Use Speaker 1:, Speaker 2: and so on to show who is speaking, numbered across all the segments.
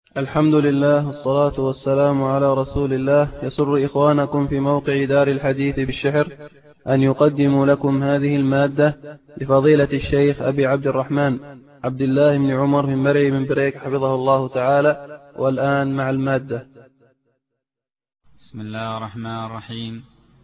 Speaker 1: الحمد لله والصلاة والسلام على رسول الله. يسر إخوانكم في موقع دار الحديث بالشحر أن يقدموا لكم هذه المادة لفضيلة الشيخ أبي عبد الرحمن عبد الله بن عمر بن مرعي بن بريك حفظه الله تعالى. والآن مع المادة.
Speaker 2: بسم الله الرحمن الرحيم.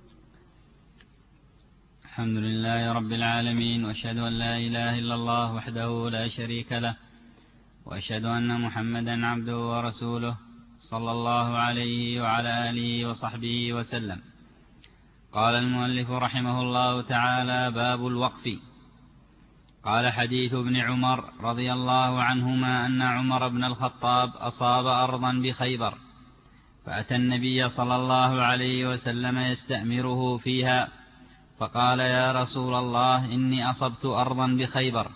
Speaker 2: الحمد لله رب العالمين، وأشهد أن لا إله إلا الله وحده لا شريك له، وأشهد أن محمدا عبده ورسوله صلى الله عليه وعلى آله وصحبه وسلم. قال المؤلف رحمه الله تعالى: باب الوقف. قال: حديث ابن عمر رضي الله عنهما أن عمر بن الخطاب أصاب أرضا بخيبر، فأتى النبي صلى الله عليه وسلم يستأمره فيها، فقال: يا رسول الله، إني أصبت أرضا بخيبر،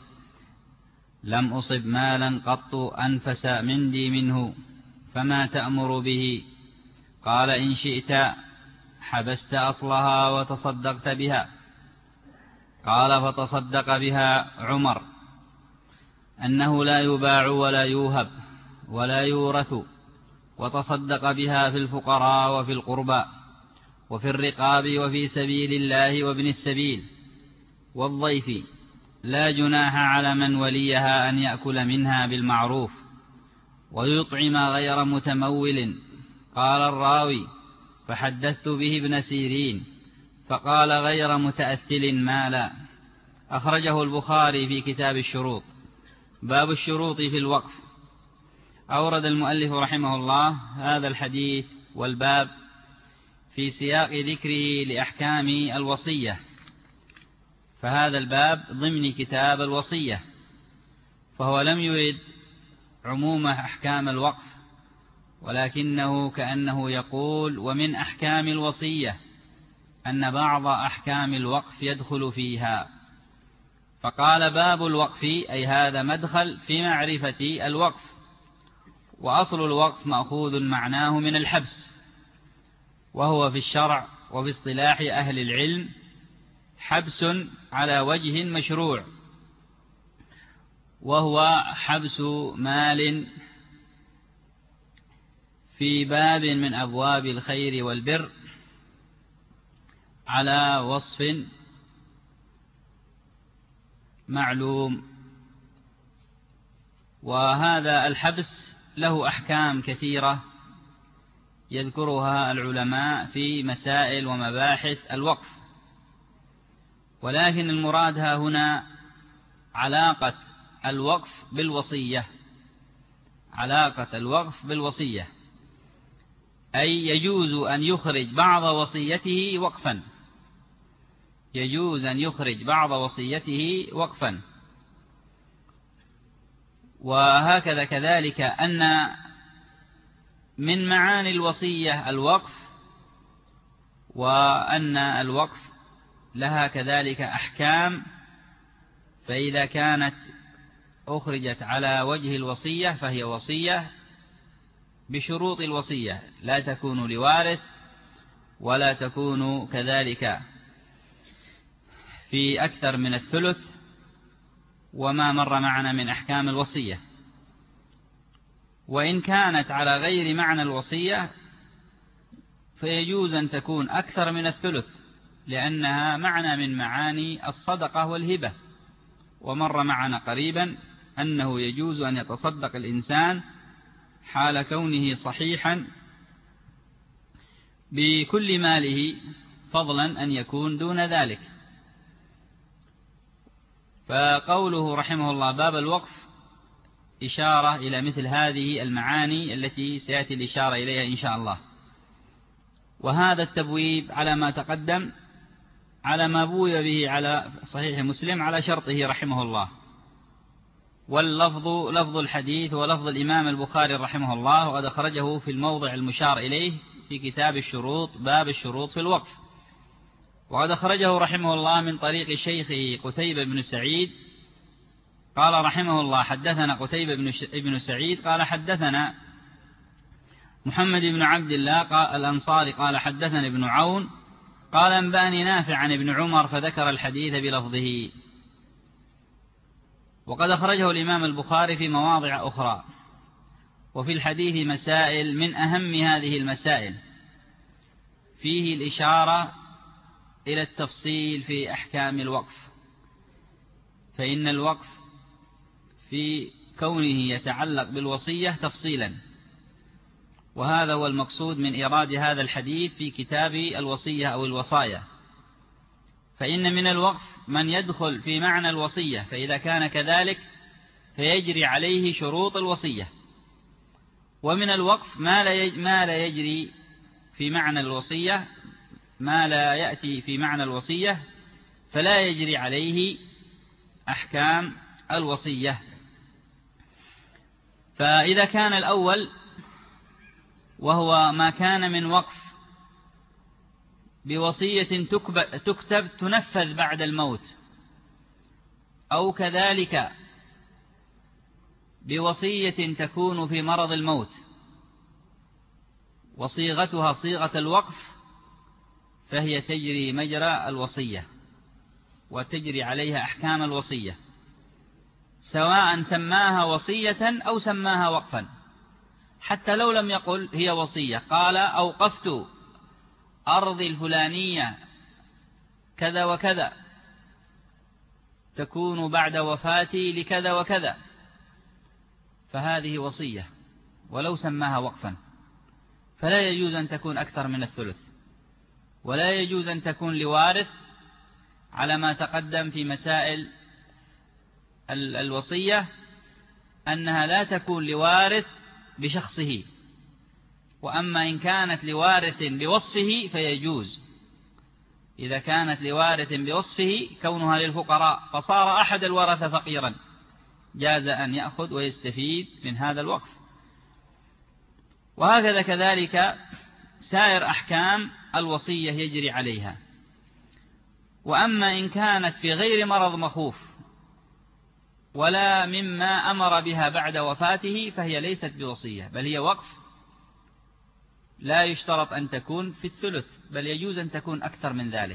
Speaker 2: لم أصب مالا قط أنفس مندي منه، فما تأمر به؟ قال: إن شئت حبست أصلها وتصدقت بها. قال: فتصدق بها عمر أنه لا يباع ولا يوهب ولا يورث، وتصدق بها في الفقراء وفي القربى وفي الرقاب وفي سبيل الله وابن السبيل والضيف، لا جناح على من وليها أن يأكل منها بالمعروف ويطعم غير متمول. قال الراوي: فحدثت به ابن سيرين، فقال: غير متأثل مالا. أخرجه البخاري في كتاب الشروط. باب الشروط في الوقف. أورد المؤلف رحمه الله هذا الحديث والباب في سياق ذكره لأحكام الوصية، فهذا الباب ضمن كتاب الوصية، فهو لم يرد عموم أحكام الوقف، ولكنه كأنه يقول: ومن أحكام الوصية أن بعض أحكام الوقف يدخل فيها. فقال: باب الوقف، أي هذا مدخل في معرفة الوقف. وأصل الوقف مأخوذ معناه من الحبس، وهو في الشرع وفي اصطلاح أهل العلم حبس على وجه مشروع، وهو حبس مال في باب من أبواب الخير والبر على وصف معلوم. وهذا الحبس له أحكام كثيرة يذكرها العلماء في مسائل ومباحث الوقف، ولكن المراد ها هنا علاقة الوقف بالوصية، علاقة الوقف بالوصية، أي يجوز أن يخرج بعض وصيته وقفا، يجوز أن يخرج بعض وصيته وقفا. وهكذا كذلك أن من معاني الوصية الوقف، وأن الوقف لها كذلك أحكام، فإذا كانت أخرجت على وجه الوصية فهي وصية بشروط الوصية، لا تكون لوارث ولا تكون كذلك في أكثر من الثلث، وما مر معنا من أحكام الوصية. وإن كانت على غير معنى الوصية فيجوز أن تكون أكثر من الثلث، لأنها معنى من معاني الصدقة والهبة. ومر معنا قريبا أنه يجوز أن يتصدق الإنسان حال كونه صحيحا بكل ماله، فضلا أن يكون دون ذلك. فقوله رحمه الله باب الوقف إشارة إلى مثل هذه المعاني التي سيأتي الإشارة إليها إن شاء الله. وهذا التبويب على ما تقدم، على ما بوي به على صحيح مسلم على شرطه رحمه الله، واللفظ لفظ الحديث ولفظ الإمام البخاري رحمه الله، وقد أخرجه في الموضع المشار إليه في كتاب الشروط، باب الشروط في الوقف. وقد أخرجه رحمه الله من طريق شيخه قتيبة بن سعيد قال رحمه الله: حدثنا قتيبة بن سعيد قال حدثنا محمد بن عبد الله الأنصاري قال حدثنا ابن عون قال أنبأني نافع عن ابن عمر، فذكر الحديث بلفظه. وقد أخرجه الإمام البخاري في مواضع أخرى. وفي الحديث مسائل، من أهم هذه المسائل فيه الإشارة إلى التفصيل في أحكام الوقف، فإن الوقف في كونه يتعلق بالوصية تفصيلا، وهذا هو المقصود من إيراد هذا الحديث في كتاب الوصية أو الوصايا. فإن من الوقف من يدخل في معنى الوصية، فإذا كان كذلك فيجري عليه شروط الوصية، ومن الوقف ما لا يجري في معنى الوصية، ما لا يأتي في معنى الوصية فلا يجري عليه أحكام الوصية. فإذا كان الأول وهو ما كان من وقف بوصية تكتب تنفذ بعد الموت، أو كذلك بوصية تكون في مرض الموت وصيغتها صيغة الوقف، فهي تجري مجرى الوصية وتجري عليها أحكام الوصية، سواء سماها وصية أو سماها وقفا. حتى لو لم يقل هي وصية، قال أوقفت أرضي الفلانية كذا وكذا تكون بعد وفاتي لكذا وكذا، فهذه وصية ولو سماها وقفا. فلا يجوز أن تكون أكثر من الثلث، ولا يجوز أن تكون لوارث على ما تقدم في مسائل الوصية، أنها لا تكون لوارث بشخصه، وأما إن كانت لوارث بوصفه فيجوز. إذا كانت لوارث بوصفه كونها للفقراء فصار أحد الورثة فقيرا، جاز أن يأخذ ويستفيد من هذا الوقف. وهكذا كذلك سائر أحكام الوصية يجري عليها. وأما إن كانت في غير مرض مخوف ولا مما أمر بها بعد وفاته فهي ليست بوصية، بل هي وقف، لا يشترط أن تكون في الثلث، بل يجوز أن تكون أكثر من ذلك.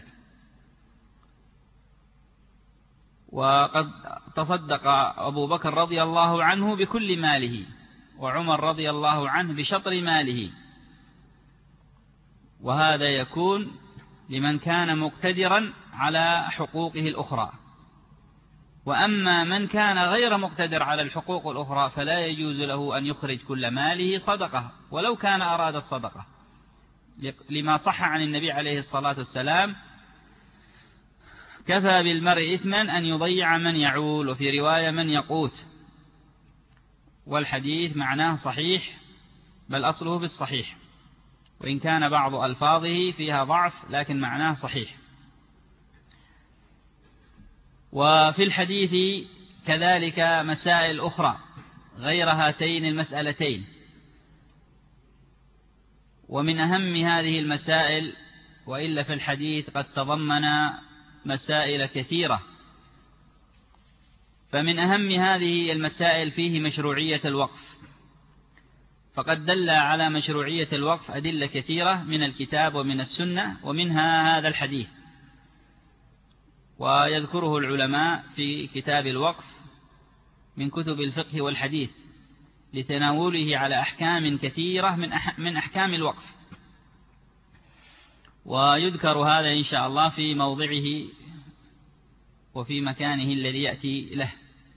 Speaker 2: وقد تصدق أبو بكر رضي الله عنه بكل ماله، وعمر رضي الله عنه بشطر ماله، وهذا يكون لمن كان مقتدرا على حقوقه الأخرى. وأما من كان غير مقتدر على الحقوق الأخرى فلا يجوز له أن يخرج كل ماله صدقة ولو كان أراد الصدقة، لما صح عن النبي عليه الصلاة والسلام: كفى بالمرء إثما أن يضيع من يعول، وفي رواية من يقوت. والحديث معناه صحيح، بل أصله في الصحيح، وإن كان بعض ألفاظه فيها ضعف لكن معناه صحيح. وفي الحديث كذلك مسائل أخرى غير هاتين المسألتين، ومن أهم هذه المسائل، وإلا في الحديث قد تضمن مسائل كثيرة، فمن أهم هذه المسائل فيه مشروعية الوقف، فقد دل على مشروعية الوقف أدلة كثيرة من الكتاب ومن السنة، ومنها هذا الحديث، ويذكره العلماء في كتاب الوقف من كتب الفقه والحديث لتناوله على أحكام كثيرة من أحكام الوقف، ويذكر هذا إن شاء الله في موضعه وفي مكانه الذي يأتي له.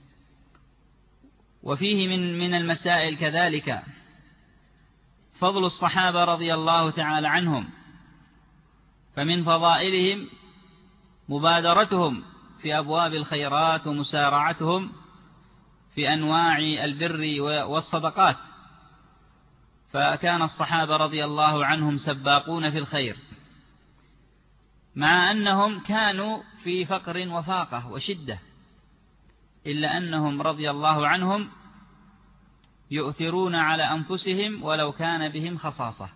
Speaker 2: وفيه من المسائل كذلك فضل الصحابة رضي الله تعالى عنهم، فمن فضائلهم مبادرتهم في أبواب الخيرات ومسارعتهم في أنواع البر والصدقات، فكان الصحابة رضي الله عنهم سباقون في الخير، مع أنهم كانوا في فقر وفاقة وشدة، إلا أنهم رضي الله عنهم يؤثرون على أنفسهم ولو كان بهم خصاصة،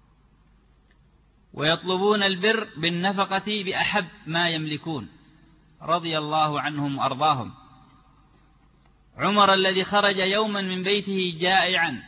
Speaker 2: ويطلبون البر بالنفقة بأحب ما يملكون رضي الله عنهم وأرضاهم. عمر الذي خرج يوما من بيته جائعا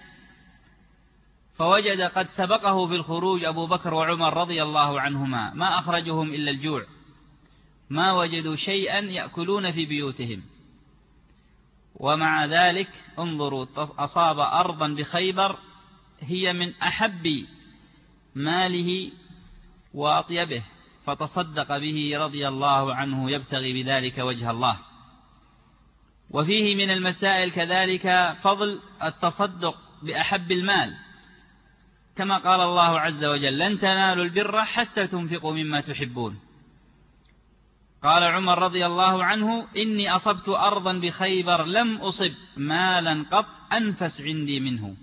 Speaker 2: فوجد قد سبقه في الخروج أبو بكر وعمر رضي الله عنهما، ما أخرجهم إلا الجوع، ما وجدوا شيئا يأكلون في بيوتهم، ومع ذلك انظروا أصاب أرضا بخيبر هي من أحب ماله وأطيبه، فتصدق به رضي الله عنه يبتغي بذلك وجه الله. وفيه من المسائل كذلك فضل التصدق بأحب المال، كما قال الله عز وجل: لن تنالوا البر حتى تنفقوا مما تحبون. قال عمر رضي الله عنه: إني أصبت أرضا بخيبر لم أصب مالا قط أنفس عندي منه.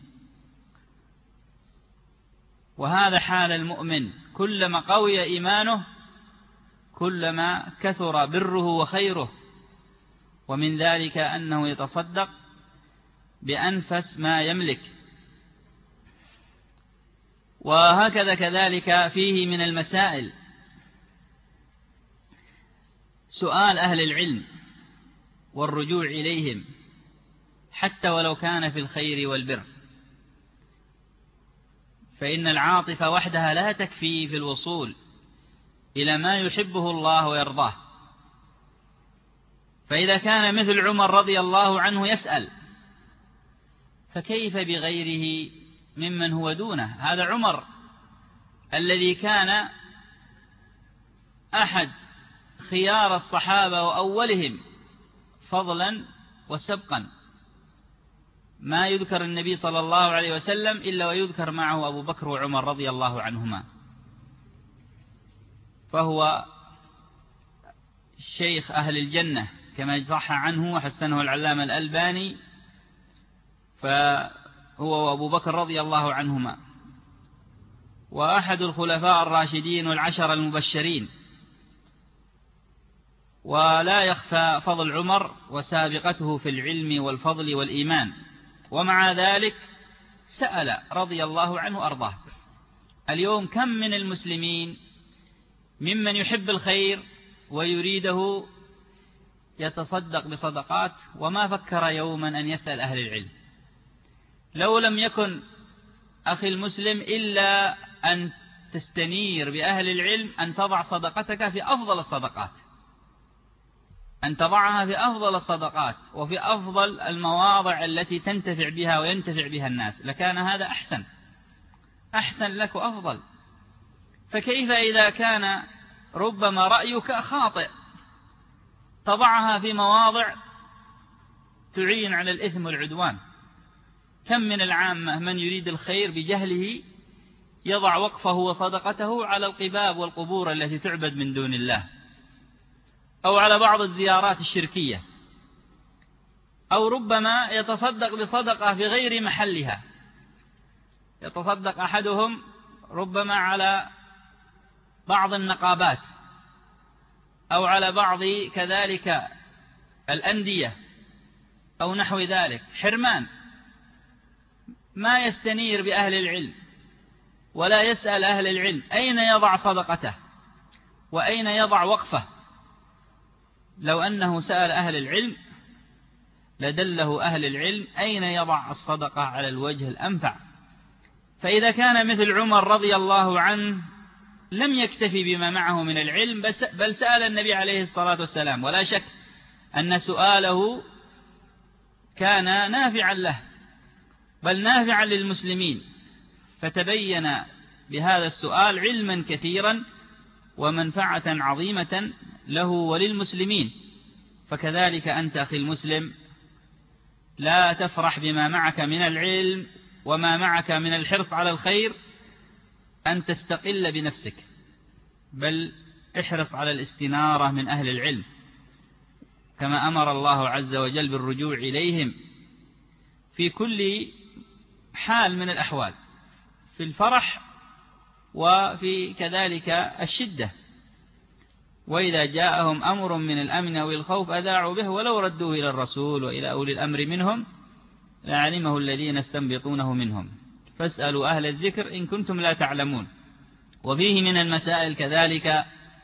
Speaker 2: وهذا حال المؤمن، كلما قوي إيمانه كلما كثر بره وخيره، ومن ذلك أنه يتصدق بأنفس ما يملك. وهكذا كذلك فيه من المسائل سؤال أهل العلم والرجوع إليهم حتى ولو كان في الخير والبر، فإن العاطفة وحدها لا تكفي في الوصول إلى ما يحبه الله ويرضاه. فإذا كان مثل عمر رضي الله عنه يسأل، فكيف بغيره ممن هو دونه؟ هذا عمر الذي كان أحد خيار الصحابة وأولهم فضلا وسبقا، ما يذكر النبي صلى الله عليه وسلم إلا ويذكر معه أبو بكر وعمر رضي الله عنهما، فهو شيخ أهل الجنة كما صح عنه وحسنه العلامة الألباني، فهو وأبو بكر رضي الله عنهما، وأحد الخلفاء الراشدين والعشر المبشرين. ولا يخفى فضل عمر وسابقته في العلم والفضل والإيمان، ومع ذلك سأل رضي الله عنه أرضاه. اليوم كم من المسلمين ممن يحب الخير ويريده يتصدق بصدقات وما فكر يوما أن يسأل أهل العلم. لو لم يكن أخي المسلم إلا أن تستنير بأهل العلم أن تضع صدقتك في أفضل الصدقات، أن تضعها في أفضل الصدقات وفي أفضل المواضع التي تنتفع بها وينتفع بها الناس، لكان هذا أحسن لك وأفضل. فكيف إذا كان ربما رأيك خاطئ تضعها في مواضع تعين على الإثم والعدوان؟ كم من العامة من يريد الخير بجهله يضع وقفه وصدقته على القباب والقبور التي تعبد من دون الله، أو على بعض الزيارات الشركية، أو ربما يتصدق بصدقة في غير محلها. يتصدق أحدهم ربما على بعض النقابات أو على بعض كذلك الأندية أو نحو ذلك، حرمان، ما يستنير بأهل العلم ولا يسأل أهل العلم أين يضع صدقته وأين يضع وقفه. لو أنه سأل أهل العلم لدله أهل العلم أين يضع الصدقة على الوجه الأنفع. فإذا كان مثل عمر رضي الله عنه لم يكتفي بما معه من العلم بل سأل النبي عليه الصلاة والسلام، ولا شك أن سؤاله كان نافعا له بل نافعا للمسلمين، فتبين بهذا السؤال علما كثيرا ومنفعة عظيمة له وللمسلمين. فكذلك أنت أخي المسلم لا تفرح بما معك من العلم وما معك من الحرص على الخير أن تستقل بنفسك، بل احرص على الاستنارة من أهل العلم كما أمر الله عز وجل بالرجوع إليهم في كل حال من الأحوال، في الفرح وفي كذلك الشدة. وإذا جاءهم أمر من الأمن أو الخوف أذاعوا به ولو ردوه إلى الرسول وإلى أولي الأمر منهم لعلمه الذين يستنبطونه منهم، فاسألوا أهل الذكر إن كنتم لا تعلمون. وفيه من المسائل كذلك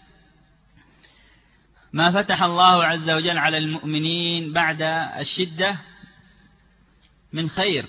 Speaker 2: ما فتح الله عز وجل على المؤمنين بعد الشدة من خير،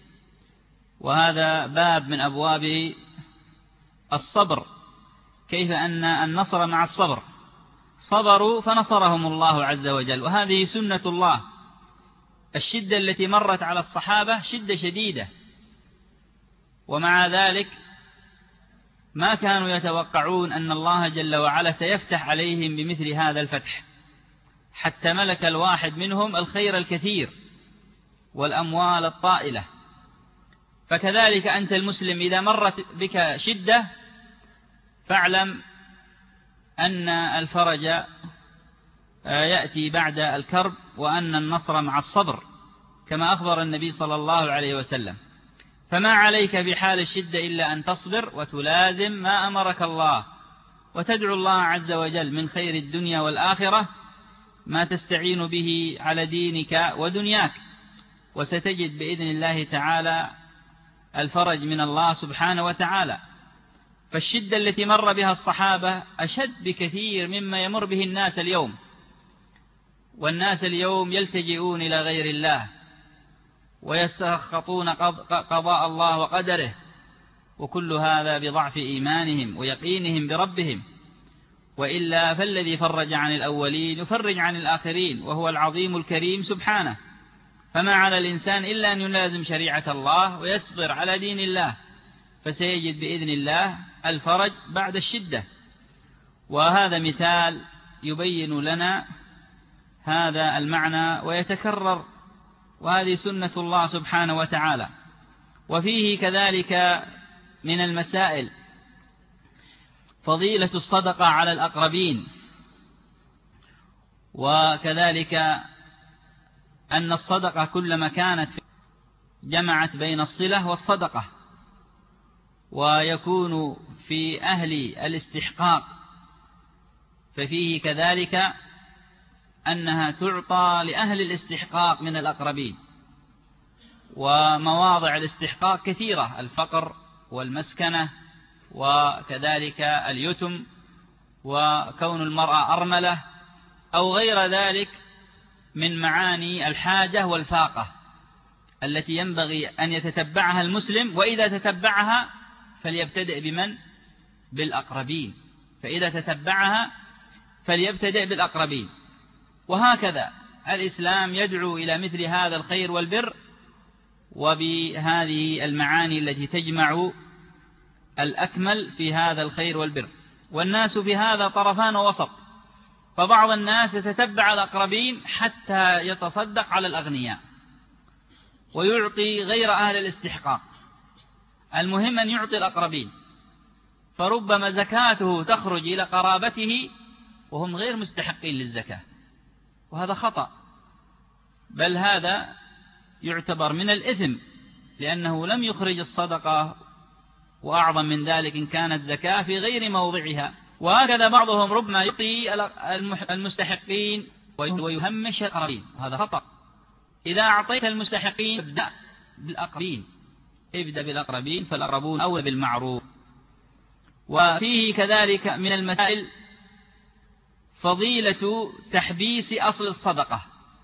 Speaker 2: وهذا باب من أبواب الصبر، كيف أن النصر مع الصبر، صبروا فنصرهم الله عز وجل، وهذه سنة الله الشدة التي مرت على الصحابة شدة شديدة، ومع ذلك ما كانوا يتوقعون أن الله جل وعلا سيفتح عليهم بمثل هذا الفتح، حتى ملك الواحد منهم الخير الكثير والأموال الطائلة. فكذلك أنت المسلم إذا مرت بك شدة فاعلم أن الفرج يأتي بعد الكرب، وأن النصر مع الصبر، كما أخبر النبي صلى الله عليه وسلم. فما عليك بحال الشدة إلا أن تصبر وتلازم ما أمرك الله، وتدعو الله عز وجل من خير الدنيا والآخرة ما تستعين به على دينك ودنياك، وستجد بإذن الله تعالى الفرج من الله سبحانه وتعالى. فالشدة التي مر بها الصحابة أشد بكثير مما يمر به الناس اليوم، والناس اليوم يلتجئون إلى غير الله ويستسخطون قضاء الله وقدره، وكل هذا بضعف إيمانهم ويقينهم بربهم. وإلا فالذي فرج عن الأولين يفرج عن الآخرين، وهو العظيم الكريم سبحانه. فما على الإنسان إلا أن يلازم شريعة الله ويصبر على دين الله، فسيجد بإذن الله الفرج بعد الشدة. وهذا مثال يبين لنا هذا المعنى ويتكرر، وهذه سنة الله سبحانه وتعالى. وفيه كذلك من المسائل فضيلة الصدقة على الأقربين، وكذلك أن الصدقة كلما كانت جمعت بين الصلة والصدقة، ويكون في أهل الاستحقاق، ففيه كذلك أنها تعطى لأهل الاستحقاق من الأقربين. ومواضع الاستحقاق كثيرة: الفقر والمسكنة، وكذلك اليتم، وكون المرأة أرملة، أو غير ذلك من معاني الحاجة والفاقة التي ينبغي أن يتتبعها المسلم. وإذا تتبعها فليبتدئ بمن؟ بالأقربين. فإذا تتبعها فليبتدئ بالأقربين. وهكذا الإسلام يدعو إلى مثل هذا الخير والبر، وبهذه المعاني التي تجمع الأكمل في هذا الخير والبر. والناس في هذا طرفان ووسط، فبعض الناس يتتبع الأقربين حتى يتصدق على الأغنياء ويعطي غير أهل الاستحقاق. المهم أن يعطي الأقربين، فربما زكاته تخرج إلى قرابته وهم غير مستحقين للزكاة، وهذا خطأ، بل هذا يعتبر من الإثم، لأنه لم يخرج الصدقة، وأعظم من ذلك إن كانت زكاة في غير موضعها. وهكذا بعضهم ربما يعطي المستحقين ويهمش الأقربين، وهذا خطأ. إذا أعطيت المستحقين ابدأ بالأقربين، ابدأ بالأقربين، فالأقربون أولى بالمعروف. وفيه كذلك من المسائل فضيلة تحبيس أصل الصدقة،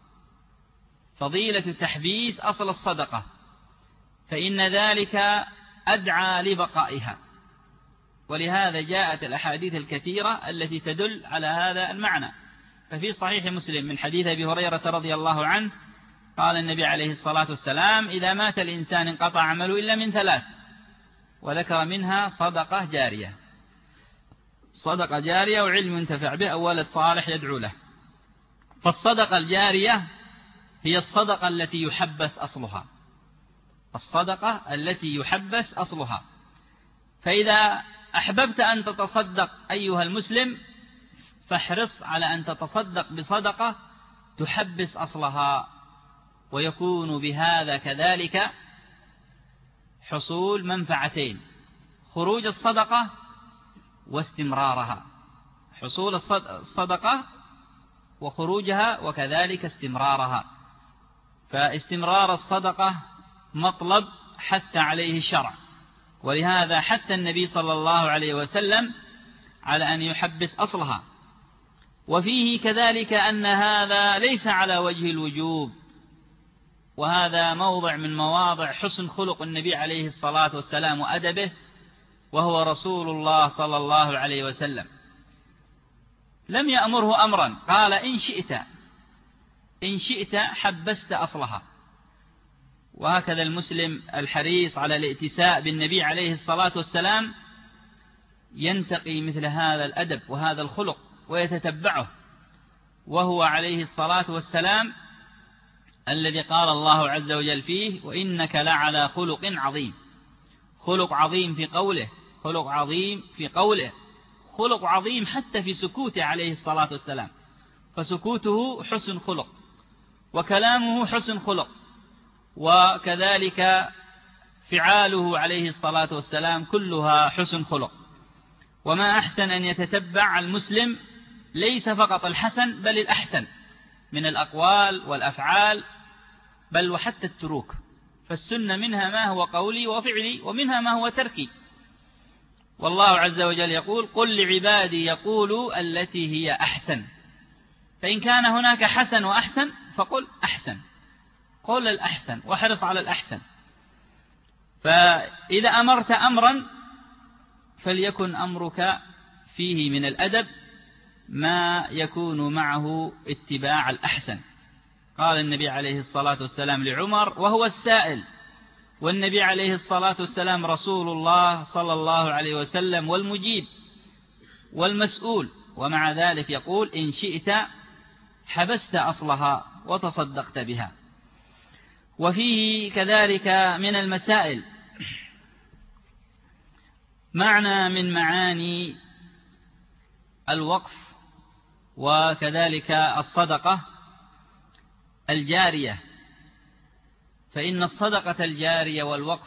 Speaker 2: فضيلة تحبيس أصل الصدقة، فإن ذلك أدعى لبقائها. ولهذا جاءت الأحاديث الكثيرة التي تدل على هذا المعنى. ففي صحيح مسلم من حديث أبي هريرة رضي الله عنه قال النبي عليه الصلاة والسلام: إذا مات الإنسان انقطع عمله إلا من ثلاث، وذكر منها صدقة جارية، صدقة جارية وعلم ينتفع به أو ولد صالح يدعو له. فالصدقة الجارية هي الصدقة التي يحبس أصلها، الصدقة التي يحبس أصلها. فإذا أحببت أن تتصدق أيها المسلم فاحرص على أن تتصدق بصدقة تحبس أصلها، ويكون بهذا كذلك حصول منفعتين: خروج الصدقة واستمرارها، حصول الصدقة وخروجها، وكذلك استمرارها. فاستمرار الصدقة مطلب حث عليه الشرع، ولهذا حث النبي صلى الله عليه وسلم على أن يحبس أصلها. وفيه كذلك أن هذا ليس على وجه الوجوب، وهذا موضع من مواضع حسن خلق النبي عليه الصلاة والسلام وأدبه، وهو رسول الله صلى الله عليه وسلم. لم يأمره أمرا، قال: إن شئت إن شئت حبست أصلها. وهكذا المسلم الحريص على الائتساء بالنبي عليه الصلاة والسلام ينتقي مثل هذا الأدب وهذا الخلق ويتتبعه، وهو عليه الصلاة والسلام الذي قال الله عز وجل فيه: وإنك لعلى خلق عظيم. خلق عظيم في قوله، خلق عظيم في قوله، خلق عظيم حتى في سكوته عليه الصلاة والسلام، فسكوته حسن خلق، وكلامه حسن خلق، وكذلك فعاله عليه الصلاة والسلام كلها حسن خلق. وما أحسن أن يتتبع المسلم ليس فقط الحسن بل الأحسن من الأقوال والأفعال، بل وحتى التروك، فالسنة منها ما هو قولي وفعلي، ومنها ما هو تركي. والله عز وجل يقول: قل لعبادي يقولوا التي هي أحسن. فإن كان هناك حسن وأحسن فقل أحسن، قل الأحسن واحرص على الأحسن. فإذا أمرت أمرا فليكن أمرك فيه من الأدب ما يكون معه اتباع الأحسن. قال النبي عليه الصلاة والسلام لعمر وهو السائل، والنبي عليه الصلاة والسلام رسول الله صلى الله عليه وسلم والمجيب والمسؤول، ومع ذلك يقول: إن شئت حبست أصلها وتصدقت بها. وفيه كذلك من المسائل معنى من معاني الوقف وكذلك الصدقة الجارية، فإن الصدقة الجارية والوقف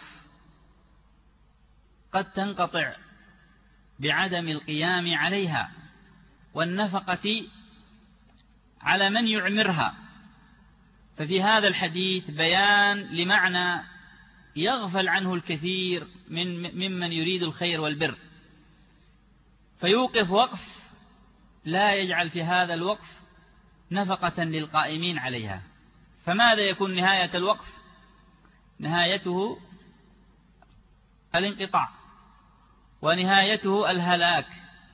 Speaker 2: قد تنقطع بعدم القيام عليها والنفقة على من يعمرها. ففي هذا الحديث بيان لمعنى يغفل عنه الكثير ممن يريد الخير والبر، فيوقف وقف لا يجعل في هذا الوقف نفقة للقائمين عليها. فماذا يكون نهاية الوقف؟ نهايته الانقطاع ونهايته الهلاك.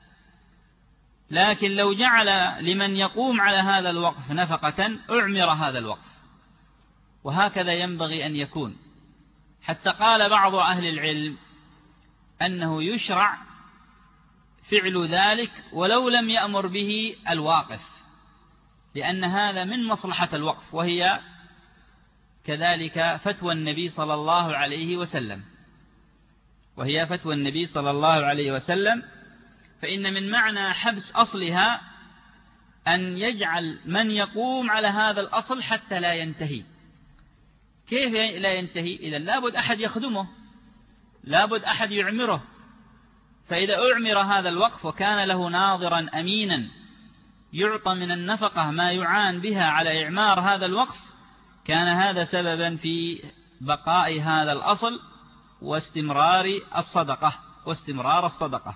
Speaker 2: لكن لو جعل لمن يقوم على هذا الوقف نفقة أعمر هذا الوقف، وهكذا ينبغي أن يكون. حتى قال بعض أهل العلم أنه يشرع فعل ذلك ولو لم يأمر به الواقف، لأن هذا من مصلحة الوقف، وهي كذلك فتوى النبي صلى الله عليه وسلم، وهي فتوى النبي صلى الله عليه وسلم. فإن من معنى حبس أصلها أن يجعل من يقوم على هذا الأصل حتى لا ينتهي. كيف لا ينتهي؟ إذن لابد أحد يخدمه، لابد أحد يعمره. فإذا أعمر هذا الوقف وكان له ناظرا أمينا يعطى من النفقة ما يعان بها على إعمار هذا الوقف، كان هذا سببا في بقاء هذا الأصل واستمرار الصدقة.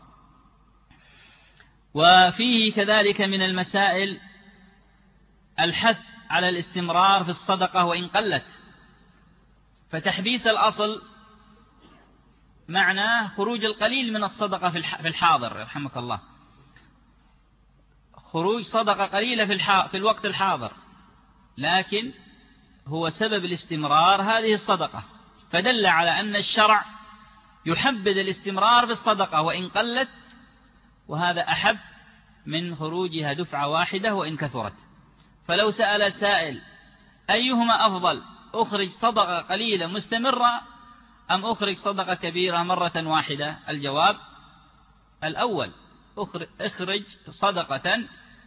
Speaker 2: وفيه كذلك من المسائل الحث على الاستمرار في الصدقة وإن قلت. فتحبيس الأصل معناه خروج القليل من الصدقة في الحاضر، رحمك الله، خروج صدقة قليلة في الوقت الحاضر، لكن هو سبب الاستمرار هذه الصدقة. فدل على أن الشرع يحبذ الاستمرار في الصدقة وإن قلت، وهذا أحب من خروجها دفعة واحدة وإن كثرت. فلو سأل سائل أيهما أفضل، أخرج صدقة قليلة مستمرة أم أخرج صدقة كبيرة مرة واحدة؟ الجواب الأول، اخرج صدقة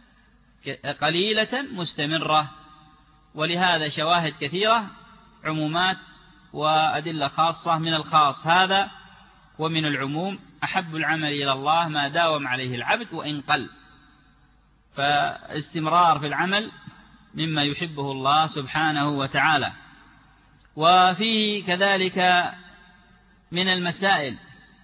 Speaker 2: قليلة مستمرة. ولهذا شواهد كثيرة، عمومات وأدلة خاصة من الخاص هذا ومن العموم. أحب العمل إلى الله ما داوم عليه العبد وإن قل. فاستمرار في العمل مما يحبه الله سبحانه وتعالى. وفيه كذلك من المسائل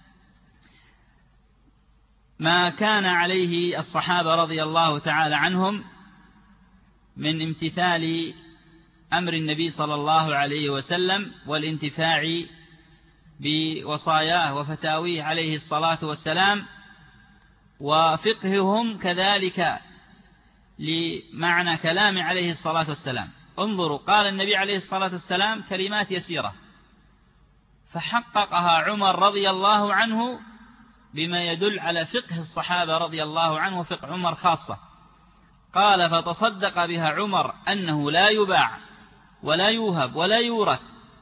Speaker 2: ما كان عليه الصحابة رضي الله تعالى عنهم من امتثال أمر النبي صلى الله عليه وسلم والانتفاع بوصاياه وفتاويه عليه الصلاة والسلام، وفقههم كذلك لمعنى كلام عليه الصلاة والسلام. انظروا، قال النبي عليه الصلاة والسلام كلمات يسيرة فحققها عمر رضي الله عنه بما يدل على فقه الصحابة رضي الله عنه وفقه عمر خاصة. قال فتصدق بها عمر أنه لا يباع ولا يوهب ولا يورث،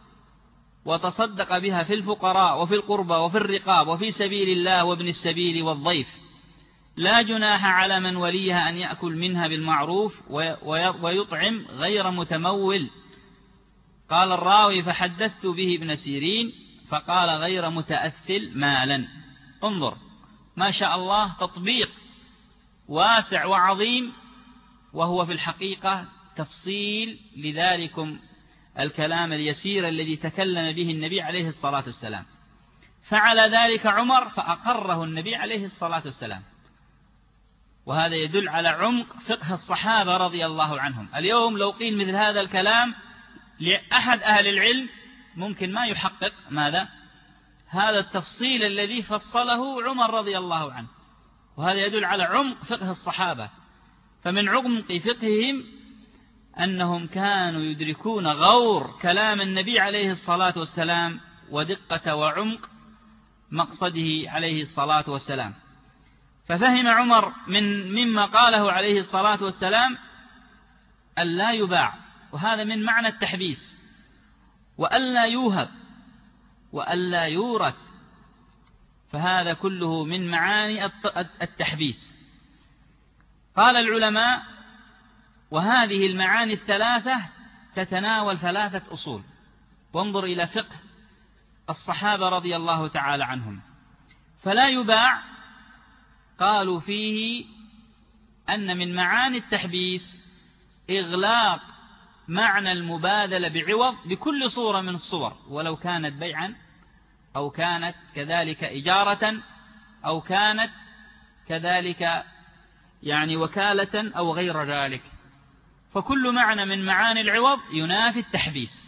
Speaker 2: وتصدق بها في الفقراء وفي القربى وفي الرقاب وفي سبيل الله وابن السبيل والضيف، لا جناح على من وليها أن يأكل منها بالمعروف ويطعم غير متمول. قال الراوي فحدثت به ابن سيرين فقال غير متأثل مالا. انظر ما شاء الله، تطبيق واسع وعظيم، وهو في الحقيقة تفصيل لذلكم الكلام اليسير الذي تكلم به النبي عليه الصلاة والسلام. فعل ذلك عمر فأقره النبي عليه الصلاة والسلام، وهذا يدل على عمق فقه الصحابة رضي الله عنهم. اليوم لو قيل مثل هذا الكلام لأحد أهل العلم ممكن ما يحقق ماذا؟ هذا التفصيل الذي فصله عمر رضي الله عنه، وهذا يدل على عمق فقه الصحابة. فمن عمق فقههم أنهم كانوا يدركون غور كلام النبي عليه الصلاة والسلام ودقة وعمق مقصده عليه الصلاة والسلام. ففهم عمر مما قاله عليه الصلاة والسلام أن لا يباع، وهذا من معنى التحبيس، وأن لا يوهب، وأن لا يورث، فهذا كله من معاني التحبيس. قال العلماء وهذه المعاني الثلاثة تتناول ثلاثة أصول. وانظر إلى فقه الصحابة رضي الله تعالى عنهم. فلا يباع قالوا فيه أن من معاني التحبيس إغلاق معنى المبادلة بعوض بكل صورة من الصور، ولو كانت بيعا أو كانت كذلك إجارة أو كانت كذلك يعني وكالة أو غير ذلك. فكل معنى من معاني العوض ينافي التحبيس.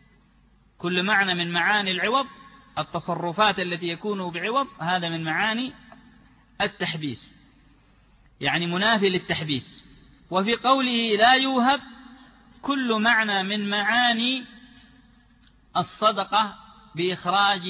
Speaker 2: كل معنى من معاني العوض، التصرفات التي يكون بعوض، هذا من معاني التحبيس، يعني منافي للتحبيس. وفي قوله لا يوهب كل معنى من معاني الصدقة بإخراج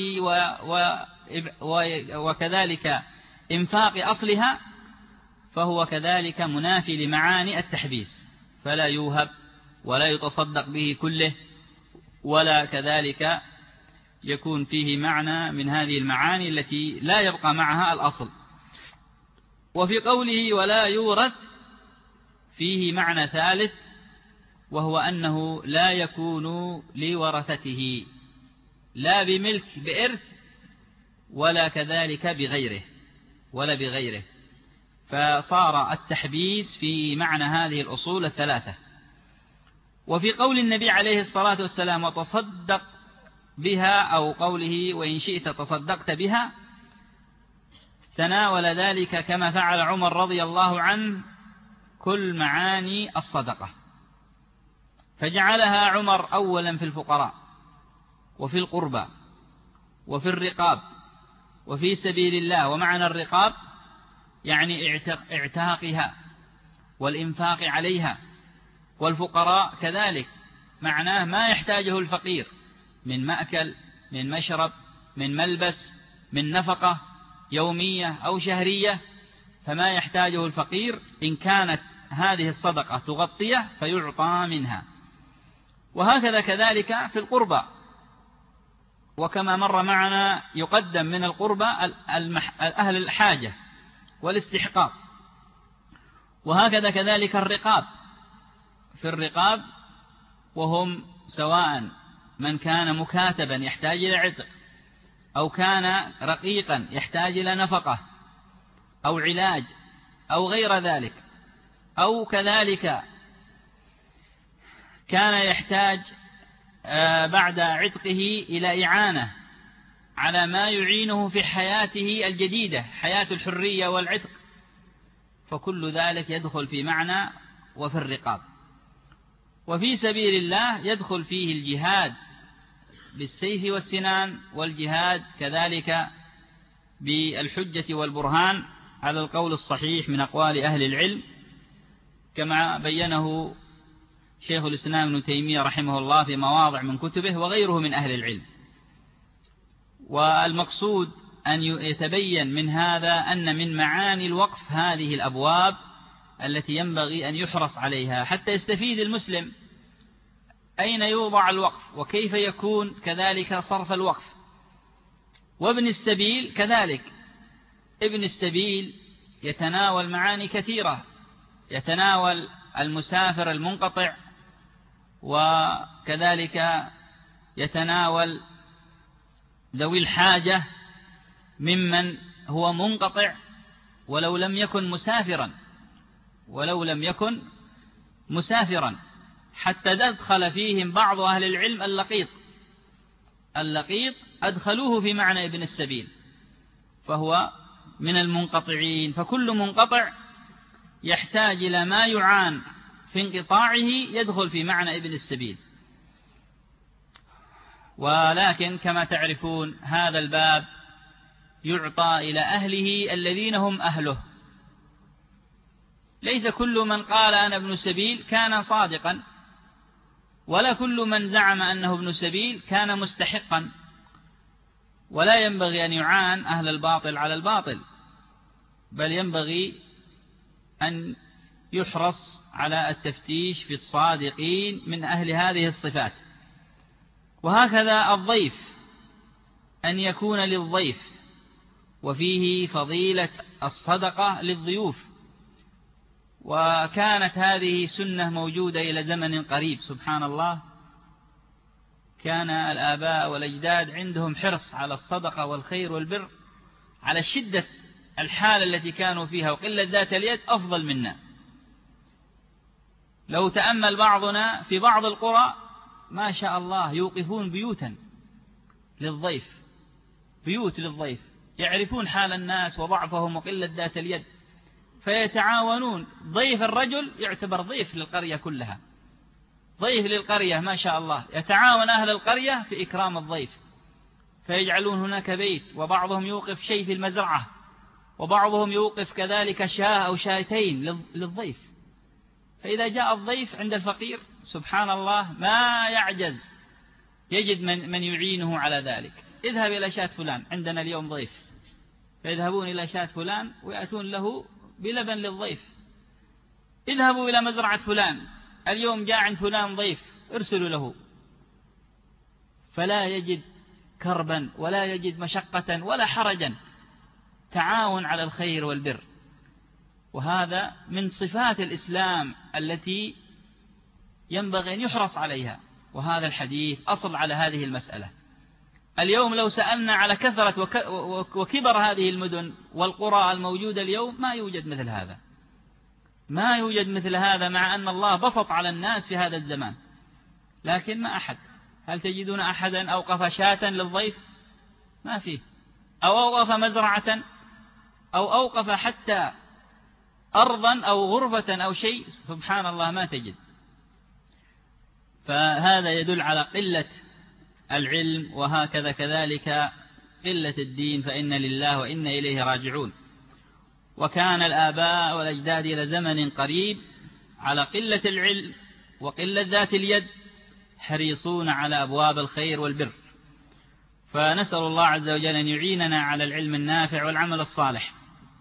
Speaker 2: وكذلك إنفاق أصلها، فهو كذلك منافي لمعاني التحبيس. فلا يوهب ولا يتصدق به كله، ولا كذلك يكون فيه معنى من هذه المعاني التي لا يبقى معها الأصل. وفي قوله ولا يورث فيه معنى ثالث، وهو أنه لا يكون لورثته لا بملك بإرث ولا كذلك بغيره، فصار التحبيس في معنى هذه الأصول الثلاثة. وفي قول النبي عليه الصلاة والسلام وتصدق بها، أو قوله وإن شئت تصدقت بها، تناول ذلك كما فعل عمر رضي الله عنه كل معاني الصدقة، فجعلها عمر أولا في الفقراء وفي القربى وفي الرقاب وفي سبيل الله. ومعنى الرقاب يعني اعتاقها والإنفاق عليها، والفقراء كذلك معناه ما يحتاجه الفقير من مأكل، من مشرب، من ملبس، من نفقة يومية أو شهرية، فما يحتاجه الفقير إن كانت هذه الصدقة تغطيه فيعطى منها. وهكذا كذلك في القربى، وكما مر معنا يقدم من القربى أهل الحاجة والاستحقاق. وهكذا كذلك الرقاب، في الرقاب وهم سواء من كان مكاتبا يحتاج إلى عتق، أو كان رقيقا يحتاج إلى نفقة أو علاج أو غير ذلك، أو كذلك كان يحتاج بعد عتقه إلى إعانة على ما يعينه في حياته الجديدة، حياة الحرية والعتق، فكل ذلك يدخل في معنى وفي الرقاب. وفي سبيل الله يدخل فيه الجهاد بالسيف والسنان، والجهاد كذلك بالحجة والبرهان على القول الصحيح من أقوال أهل العلم. كما بينه شيخ الإسلام ابن تيمية رحمه الله في مواضع من كتبه وغيره من أهل العلم. والمقصود أن يتبين من هذا أن من معاني الوقف هذه الأبواب التي ينبغي أن يحرص عليها حتى يستفيد المسلم أين يوضع الوقف وكيف يكون كذلك صرف الوقف. وابن السبيل كذلك، ابن السبيل يتناول معاني كثيرة، يتناول المسافر المنقطع، وكذلك يتناول ذوي الحاجة ممن هو منقطع ولو لم يكن مسافرا حتى تدخل فيهم بعض أهل العلم اللقيط أدخلوه في معنى ابن السبيل، فهو من المنقطعين. فكل منقطع يحتاج إلى ما يعان في انقطاعه يدخل في معنى ابن السبيل. ولكن كما تعرفون هذا الباب يعطى إلى أهله الذين هم أهله، ليس كل من قال أنا ابن سبيل كان صادقا، ولا كل من زعم أنه ابن سبيل كان مستحقا، ولا ينبغي أن يعان أهل الباطل على الباطل، بل ينبغي أن يحرص على التفتيش في الصادقين من أهل هذه الصفات. وهكذا الضيف أن يكون للضيف، وفيه فضيلة الصدقة للضيوف. وكانت هذه سنة موجودة إلى زمن قريب، سبحان الله، كان الآباء والأجداد عندهم حرص على الصدقة والخير والبر على شدة الحالة التي كانوا فيها وقلة ذات اليد أفضل منا. لو تأمل بعضنا في بعض القرى ما شاء الله يوقفون بيوتا للضيف، بيوت للضيف، يعرفون حال الناس وضعفهم وقلة ذات اليد، فيتعاونون. ضيف الرجل يعتبر ضيف للقرية كلها، ضيف للقرية ما شاء الله، يتعاون أهل القرية في إكرام الضيف، فيجعلون هناك بيت، وبعضهم يوقف شيء في المزرعة، وبعضهم يوقف كذلك شاة أو شاتين للضيف. فإذا جاء الضيف عند الفقير سبحان الله ما يعجز، يجد من يعينه على ذلك. اذهب إلى شاة فلان، عندنا اليوم ضيف، فيذهبون إلى شاة فلان ويأتون له بلبن للضيف. اذهبوا إلى مزرعة فلان، اليوم جاء عند فلان ضيف، ارسلوا له. فلا يجد كربا ولا يجد مشقة ولا حرجا، تعاون على الخير والبر. وهذا من صفات الإسلام التي ينبغي أن يحرص عليها، وهذا الحديث أصل على هذه المسألة. اليوم لو سألنا على كثرة وكبر هذه المدن والقرى الموجودة اليوم ما يوجد مثل هذا، ما يوجد مثل هذا، مع أن الله بسط على الناس في هذا الزمان، لكن ما أحد. هل تجدون أحدا أوقف شاة للضيف؟ ما فيه. أو أوقف مزرعة، أو أوقف حتى أرضا أو غرفة أو شيء، سبحان الله ما تجد. فهذا يدل على قلة العلم، وهكذا كذلك قلة الدين، فإن لله وإنا إليه راجعون. وكان الآباء والأجداد إلى زمن قريب على قلة العلم وقلة ذات اليد حريصون على أبواب الخير والبر. فنسأل الله عز وجل أن يعيننا على العلم النافع والعمل الصالح.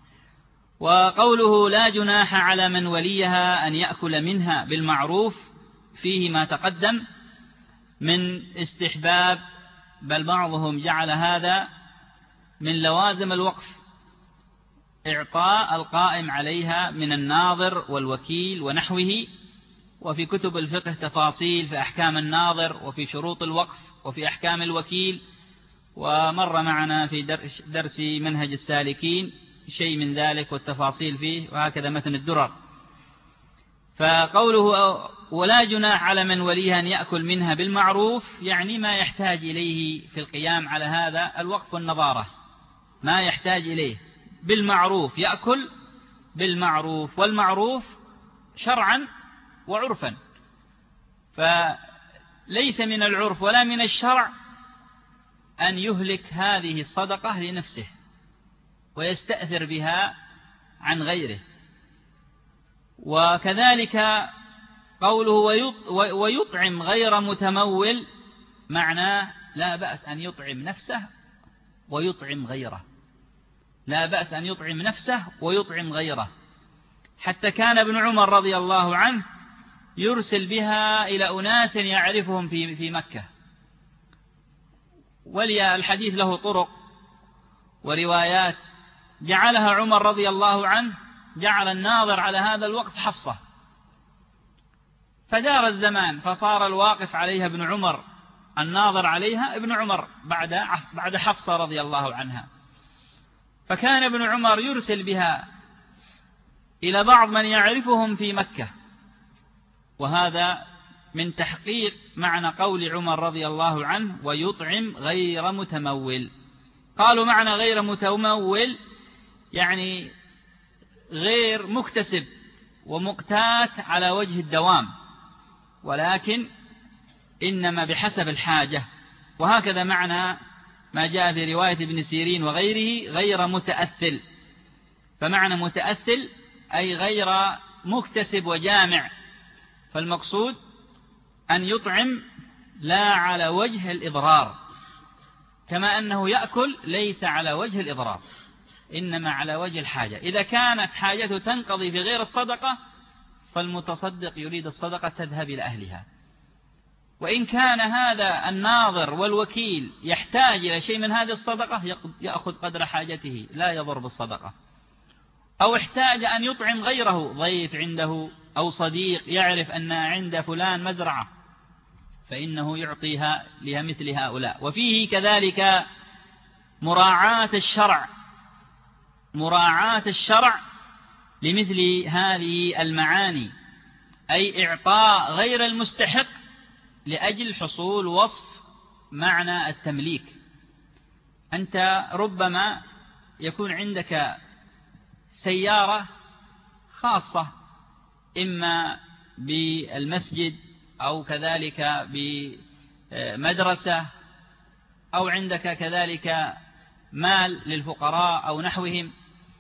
Speaker 2: وقوله لا جناح على من وليها أن يأكل منها بالمعروف فيه ما تقدم من استحباب، بل بعضهم جعل هذا من لوازم الوقف، إعطاء القائم عليها من الناظر والوكيل ونحوه. وفي كتب الفقه تفاصيل في أحكام الناظر وفي شروط الوقف وفي أحكام الوكيل، ومر معنا في درس منهج السالكين شيء من ذلك والتفاصيل فيه، وهكذا متن الدرر. فقوله ولا جناح على من وليها أن يأكل منها بالمعروف يعني ما يحتاج إليه في القيام على هذا الوقف والنظارة، ما يحتاج إليه بالمعروف، يأكل بالمعروف، والمعروف شرعا وعرفا. فليس من العرف ولا من الشرع أن يهلك هذه الصدقة لنفسه ويستأثر بها عن غيره. وكذلك قوله ويطعم غير متمول، معناه لا بأس أن يطعم نفسه ويطعم غيره، لا بأس أن يطعم نفسه ويطعم غيره. حتى كان ابن عمر رضي الله عنه يرسل بها إلى أناس يعرفهم في مكة، ولي الحديث له طرق وروايات. جعلها عمر رضي الله عنه، جعل الناظر على هذا الوقت حفصة، فدار الزمان فصار الواقف عليها ابن عمر، الناظر عليها ابن عمر بعد حفصة رضي الله عنها. فكان ابن عمر يرسل بها إلى بعض من يعرفهم في مكة، وهذا من تحقيق معنى قول عمر رضي الله عنه ويطعم غير متمول. قالوا معنى غير متمول يعني غير مكتسب ومقتات على وجه الدوام، ولكن إنما بحسب الحاجة. وهكذا معنى ما جاء في رواية ابن سيرين وغيره غير متأثل. فمعنى متأثل أي غير مكتسب وجامع، فالمقصود أن يطعم لا على وجه الإضرار، كما أنه يأكل ليس على وجه الإضرار، إنما على وجه الحاجة. إذا كانت حاجته تنقضي في غير الصدقة فالمتصدق يريد الصدقة تذهب إلى أهلها. وإن كان هذا الناظر والوكيل يحتاج إلى شيء من هذه الصدقة يأخذ قدر حاجته لا يضر بالصدقة. أو احتاج أن يطعم غيره، ضيف عنده أو صديق يعرف أن عند فلان مزرعة، فإنه يعطيها لمثل هؤلاء. وفيه كذلك مراعاة الشرع لمثل هذه المعاني، أي إعطاء غير المستحق لأجل حصول وصف معنى التمليك. أنت ربما يكون عندك سيارة خاصة إما بالمسجد أو كذلك بمدرسة، أو عندك كذلك مال للفقراء أو نحوهم،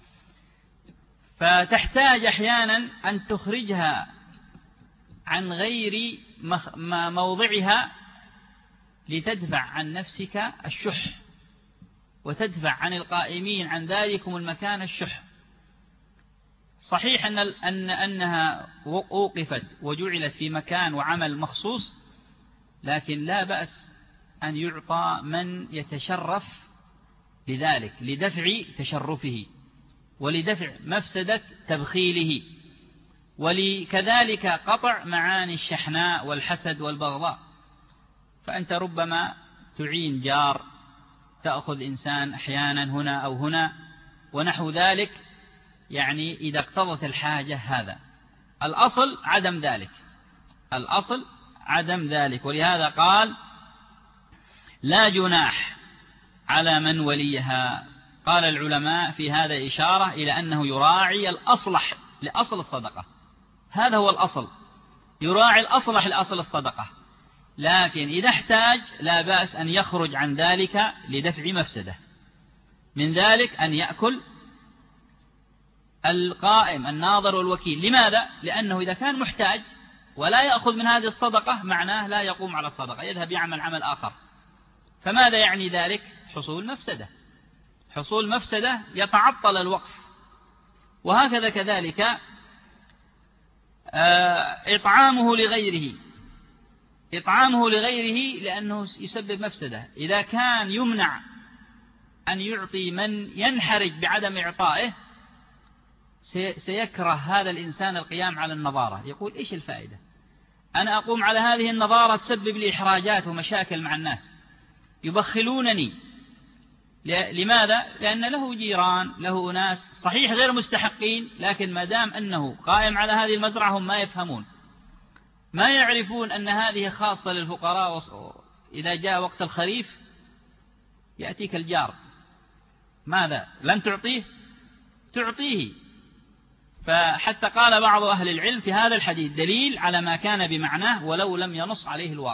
Speaker 2: فتحتاج أحيانا أن تخرجها عن غير موضعها لتدفع عن نفسك الشح، وتدفع عن القائمين عن ذلكم المكان الشح. صحيح أنها أوقفت وجعلت في مكان وعمل مخصوص، لكن لا بأس أن يعطى من يتشرف بذلك لدفع تشرفه ولدفع مفسدة تبخيله، ولكذلك قطع معاني الشحناء والحسد والبغضاء. فأنت ربما تعين جار، تأخذ إنسان أحيانا هنا أو هنا ونحو ذلك، يعني إذا اقتضت الحاجة. هذا الأصل عدم ذلك. ولهذا قال لا جناح على من وليها. قال العلماء في هذا إشارة إلى أنه يراعي الأصلح لأصل الصدقة، هذا هو الأصل، يراعي الأصلح لأصل الصدقة، لكن إذا احتاج لا بأس أن يخرج عن ذلك لدفع مفسدة. من ذلك أن يأكل القائم الناظر والوكيل. لماذا؟ لأنه إذا كان محتاج ولا يأخذ من هذه الصدقة معناه لا يقوم على الصدقة، يذهب يعمل عمل آخر. فماذا يعني ذلك؟ حصول مفسدة يتعطل الوقف. وهكذا كذلك إطعامه لغيره لأنه يسبب مفسدة. إذا كان يمنع أن يعطي من ينحرج بعدم إعطائه سيكره هذا الإنسان القيام على النظارة، يقول إيش الفائدة؟ أنا أقوم على هذه النظارة تسبب لي إحراجات ومشاكل مع الناس، يبخلونني. لماذا؟ لأن له جيران، له ناس صحيح غير مستحقين، لكن ما دام أنه قائم على هذه المزرعة هم ما يفهمون، ما يعرفون أن هذه خاصة للفقراء. إذا جاء وقت الخريف يأتيك الجار، ماذا؟ لن تعطيه. فحتى قال بعض أهل العلم في هذا الحديث دليل على ما كان بمعناه ولو لم ينص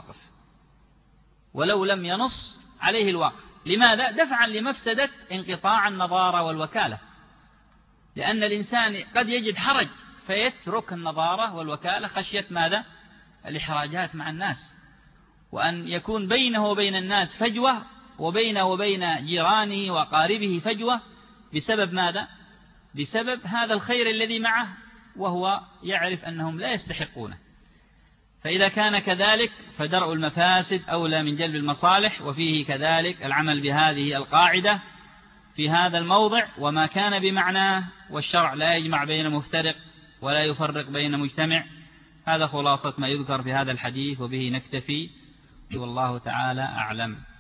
Speaker 2: عليه الواقف. لماذا؟ دفعا لمفسدة انقطاع النظارة والوكالة، لأن الإنسان قد يجد حرج فيترك النظارة والوكالة خشية ماذا؟ الإحراجات مع الناس، وأن يكون بينه وبين الناس فجوة، وبينه وبين جيرانه وقاربه فجوة، بسبب ماذا؟ بسبب هذا الخير الذي معه وهو يعرف أنهم لا يستحقونه. فإذا كان كذلك فدرء المفاسد أولى من جلب المصالح، وفيه كذلك العمل بهذه القاعدة في هذا الموضع: وما كان بمعناه، والشرع لا يجمع بين مفترق ولا يفرق بين مجتمع. هذا خلاصة ما يذكر في هذا الحديث، وبه نكتفي، والله تعالى أعلم.